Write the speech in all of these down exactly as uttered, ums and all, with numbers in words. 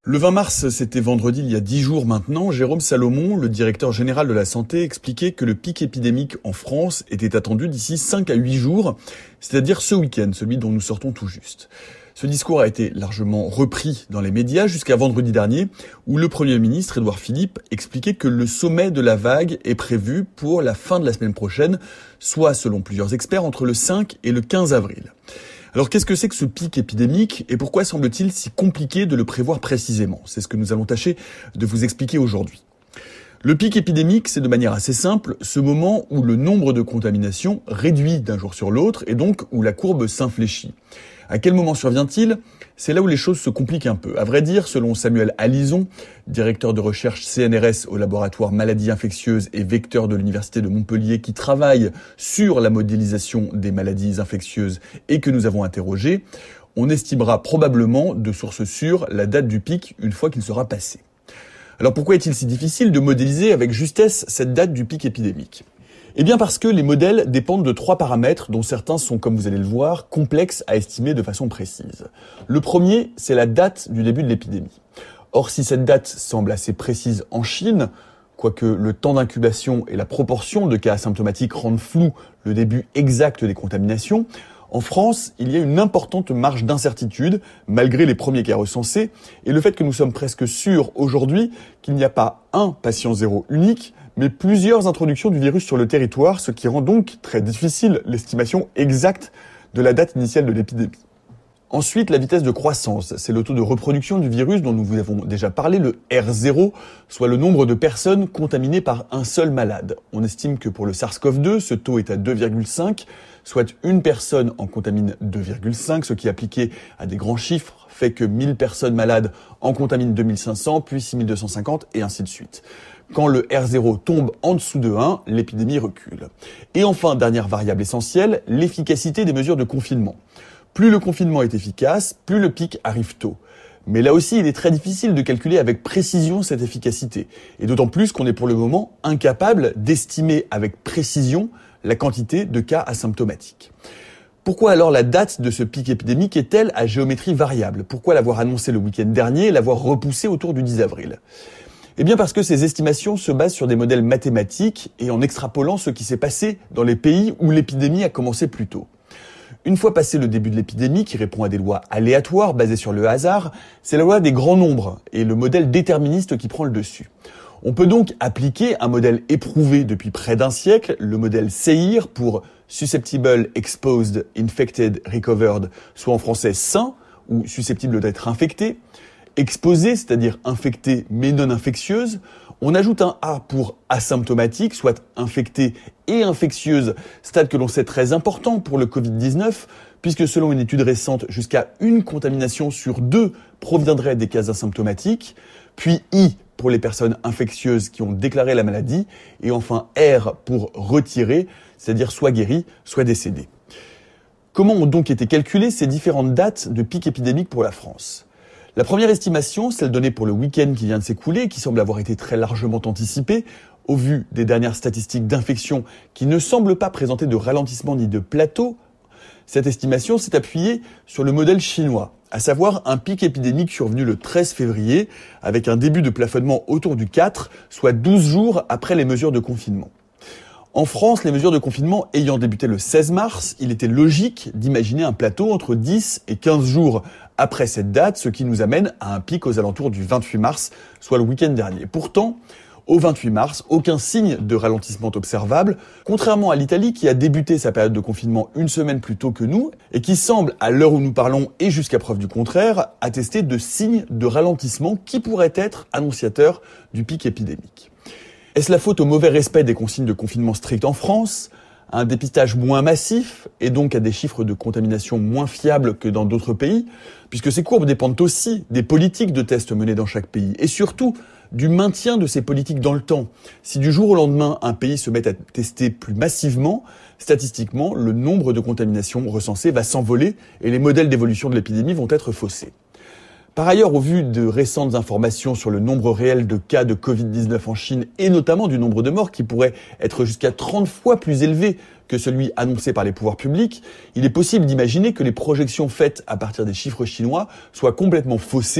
Le vingt mars, c'était vendredi il y a dix jours maintenant, Jérôme Salomon, le directeur général de la santé, expliquait que le pic épidémique en France était attendu d'ici cinq à huit jours, c'est-à-dire ce week-end, celui dont nous sortons tout juste. Ce discours a été largement repris dans les médias jusqu'à vendredi dernier, où le Premier ministre, Édouard Philippe, expliquait que le sommet de la vague est prévu pour la fin de la semaine prochaine, soit, selon plusieurs experts, entre le cinq et le quinze avril. Alors qu'est-ce que c'est que ce pic épidémique et pourquoi semble-t-il si compliqué de le prévoir précisément? C'est ce que nous allons tâcher de vous expliquer aujourd'hui. Le pic épidémique, c'est de manière assez simple ce moment où le nombre de contaminations réduit d'un jour sur l'autre et donc où la courbe s'infléchit. À quel moment survient-il? C'est là où les choses se compliquent un peu. À vrai dire, selon Samuel Alison, directeur de recherche C N R S au laboratoire maladies infectieuses et vecteurs de l'université de Montpellier qui travaille sur la modélisation des maladies infectieuses et que nous avons interrogé, on estimera probablement de source sûre la date du pic une fois qu'il sera passé. Alors pourquoi est-il si difficile de modéliser avec justesse cette date du pic épidémique ? Eh bien parce que les modèles dépendent de trois paramètres dont certains sont, comme vous allez le voir, complexes à estimer de façon précise. Le premier, c'est la date du début de l'épidémie. Or, si cette date semble assez précise en Chine, quoique le temps d'incubation et la proportion de cas asymptomatiques rendent flou le début exact des contaminations, en France, il y a une importante marge d'incertitude, malgré les premiers cas recensés, et le fait que nous sommes presque sûrs aujourd'hui qu'il n'y a pas un patient zéro unique, mais plusieurs introductions du virus sur le territoire, ce qui rend donc très difficile l'estimation exacte de la date initiale de l'épidémie. Ensuite, la vitesse de croissance, c'est le taux de reproduction du virus dont nous vous avons déjà parlé, le R zéro, soit le nombre de personnes contaminées par un seul malade. On estime que pour le SARS-CoV deux, ce taux est à deux virgule cinq, soit une personne en contamine deux virgule cinq, ce qui appliqué à des grands chiffres fait que mille personnes malades en contaminent deux mille cinq cents, puis six mille deux cent cinquante et ainsi de suite. Quand le R zéro tombe en dessous de un, l'épidémie recule. Et enfin, dernière variable essentielle, l'efficacité des mesures de confinement. Plus le confinement est efficace, plus le pic arrive tôt. Mais là aussi, il est très difficile de calculer avec précision cette efficacité. Et d'autant plus qu'on est pour le moment incapable d'estimer avec précision la quantité de cas asymptomatiques. Pourquoi alors la date de ce pic épidémique est-elle à géométrie variable? Pourquoi l'avoir annoncé le week-end dernier et l'avoir repoussé autour du dix avril? Eh bien parce que ces estimations se basent sur des modèles mathématiques et en extrapolant ce qui s'est passé dans les pays où l'épidémie a commencé plus tôt. Une fois passé le début de l'épidémie, qui répond à des lois aléatoires basées sur le hasard, c'est la loi des grands nombres et le modèle déterministe qui prend le dessus. On peut donc appliquer un modèle éprouvé depuis près d'un siècle, le modèle S E I R pour Susceptible, Exposed, Infected, Recovered, soit en français sain ou susceptible d'être infecté, exposé, c'est-à-dire infectée mais non infectieuse. On ajoute un A pour asymptomatique, soit infectée et infectieuse, stade que l'on sait très important pour le covid dix-neuf, puisque selon une étude récente, jusqu'à une contamination sur deux proviendrait des cas asymptomatiques, puis I pour les personnes infectieuses qui ont déclaré la maladie, et enfin R pour retiré, c'est-à-dire soit guéri, soit décédé. Comment ont donc été calculées ces différentes dates de pic épidémique pour la France ? La première estimation, celle donnée pour le week-end qui vient de s'écouler et qui semble avoir été très largement anticipée, au vu des dernières statistiques d'infection qui ne semblent pas présenter de ralentissement ni de plateau, cette estimation s'est appuyée sur le modèle chinois, à savoir un pic épidémique survenu le treize février, avec un début de plafonnement autour du quatre, soit douze jours après les mesures de confinement. En France, les mesures de confinement ayant débuté le seize mars, il était logique d'imaginer un plateau entre dix et quinze jours après cette date, ce qui nous amène à un pic aux alentours du vingt-huit mars, soit le week-end dernier. Pourtant, au vingt-huit mars, aucun signe de ralentissement observable, contrairement à l'Italie qui a débuté sa période de confinement une semaine plus tôt que nous et qui semble, à l'heure où nous parlons et jusqu'à preuve du contraire, attester de signes de ralentissement qui pourraient être annonciateurs du pic épidémique. Est-ce la faute au mauvais respect des consignes de confinement strict en France, à un dépistage moins massif et donc à des chiffres de contamination moins fiables que dans d'autres pays, puisque ces courbes dépendent aussi des politiques de tests menées dans chaque pays et surtout du maintien de ces politiques dans le temps. Si du jour au lendemain un pays se met à tester plus massivement, statistiquement, le nombre de contaminations recensées va s'envoler et les modèles d'évolution de l'épidémie vont être faussés. Par ailleurs, au vu de récentes informations sur le nombre réel de cas de covid dix-neuf en Chine et notamment du nombre de morts qui pourrait être jusqu'à trente fois plus élevé que celui annoncé par les pouvoirs publics, il est possible d'imaginer que les projections faites à partir des chiffres chinois soient complètement faussées,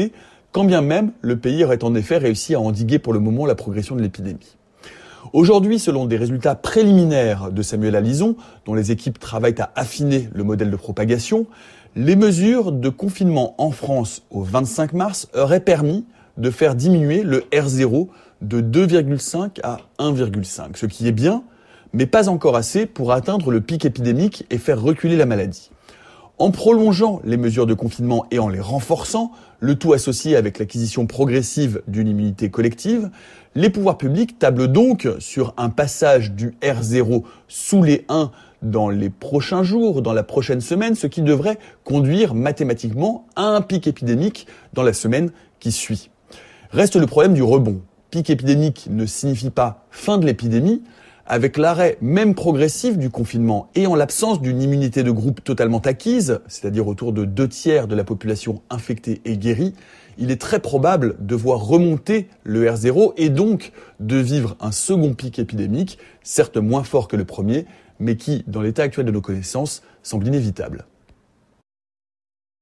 quand bien même le pays aurait en effet réussi à endiguer pour le moment la progression de l'épidémie. Aujourd'hui, selon des résultats préliminaires de Samuel Alison, dont les équipes travaillent à affiner le modèle de propagation, les mesures de confinement en France au vingt-cinq mars auraient permis de faire diminuer le R zéro de deux virgule cinq à un virgule cinq, ce qui est bien, mais pas encore assez pour atteindre le pic épidémique et faire reculer la maladie. En prolongeant les mesures de confinement et en les renforçant, le tout associé avec l'acquisition progressive d'une immunité collective, les pouvoirs publics tablent donc sur un passage du R zéro sous les un dans les prochains jours, dans la prochaine semaine, ce qui devrait conduire mathématiquement à un pic épidémique dans la semaine qui suit. Reste le problème du rebond. Pic épidémique ne signifie pas fin de l'épidémie. Avec l'arrêt même progressif du confinement et en l'absence d'une immunité de groupe totalement acquise, c'est-à-dire autour de deux tiers de la population infectée et guérie, il est très probable de voir remonter le R zéro et donc de vivre un second pic épidémique, certes moins fort que le premier, mais qui, dans l'état actuel de nos connaissances, semble inévitable.